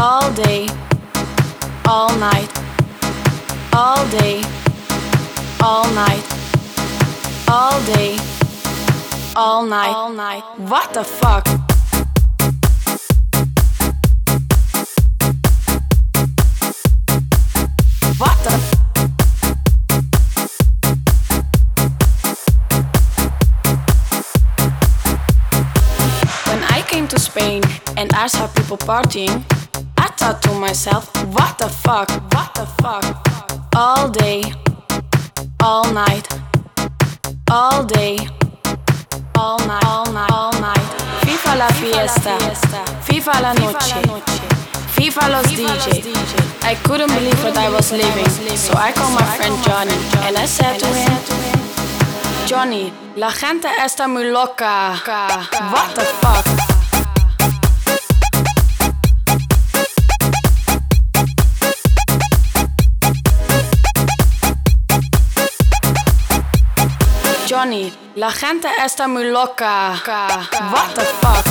all day, all night, all day, all night, all day, all night, all night. What the fuck? What the When I came to Spain and I saw people partying, I thought to myself, what the fuck, what the fuck? All day, all night, all day, all night, all night, all night. FIFA la fiesta, FIFA la noche, FIFA los DJ. I couldn't believe what I was living, so I called my friend Johnny and I said to him, Johnny, la gente está muy loca. What the fuck? Johnny, la gente está muy loca. What the fuck?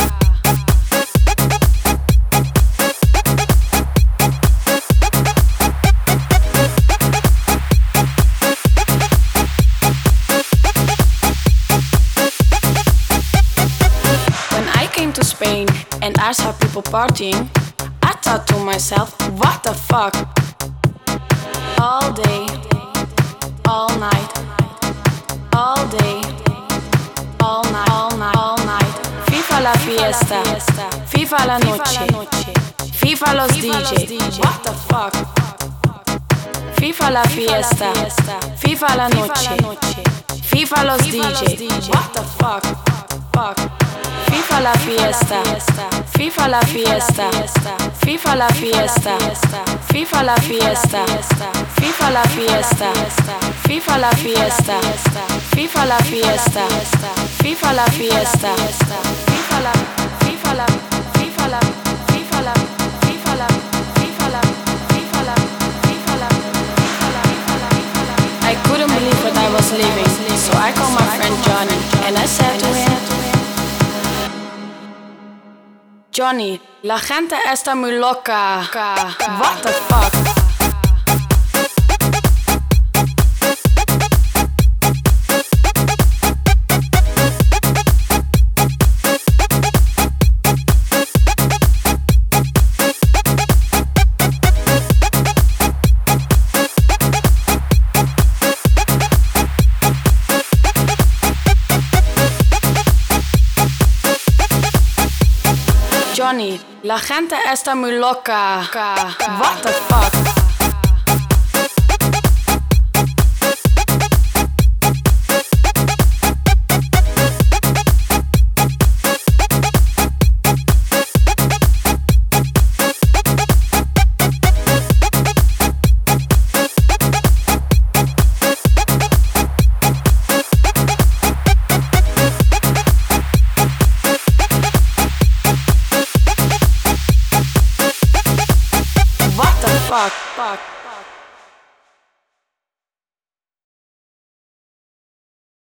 When I came to Spain and I saw people partying, I thought to myself, what the fuck? All day, all night, all day, all night, all night, all night. FIFA la fiesta, FIFA la noche, FIFA los DJ. What the fuck? FIFA la fiesta, FIFA la noche, FIFA los DJ. What the fuck? Fuck. FIFA la fiesta, FIFA la fiesta, FIFA la fiesta, FIFA la fiesta, FIFA la fiesta, FIFA la fiesta, FIFA la fiesta, FIFA la fiesta, FIFA la, FIFA la, FIFA la, FIFA la, FIFA la, FIFA la, FIFA la, FIFA la, I couldn't believe what I was living, so I called my friend Johnny and I said to him, Johnny, la gente está muy loca. What the fuck? Johnny, la gente está muy loca. What the fuck? Fuck.